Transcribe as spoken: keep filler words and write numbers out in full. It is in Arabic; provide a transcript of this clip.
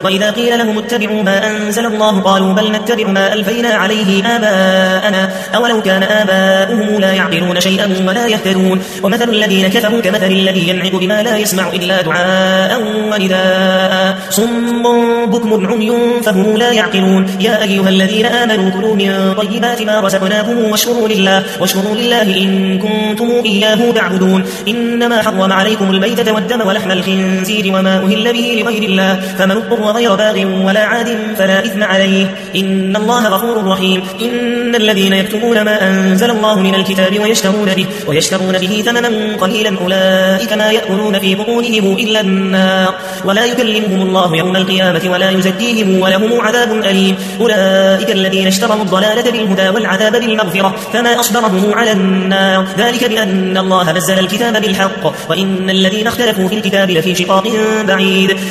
وإذا قيل لهم اتبعوا ما أنزل الله قالوا بل نتبع ما ألفينا عليه آباءنا أولو كان آباؤهم لا يعقلون شيئا ولا يهتدون ومثل الذين كفروا كمثل الذي ينعق بما لا يسمع إلا دعاء ونداء صم بكم عمي فهم لا يعقلون يا أيها الذين آمنوا كلوا من طيبات ما رزقناكم واشكروا لله, واشكروا لله إن كنتم إياه تعبدون إنما حرم عليكم الميتة والدم ولحم الخنزير وما أهل به لغير الله فمن اضطر غير باغ ولا عاد فلا إثم عليه إن الله غفور رحيم إن الذين يكتمون ما أنزل الله من الكتاب ويشترون به, ويشترون به ثمنا قليلا أولئك ما يأكلون في بطونهم إلا النار ولا يكلمهم الله يوم القيامة ولا يزكيهم ولهم عذاب أليم أولئك الذين اشتروا الضلالة بالهدى والعذاب بالمغفرة فما أصبرهم على النار ذلك بأن الله نزل الكتاب بالحق وإن الذين اختلفوا في الكتاب لفي شقاق بعيد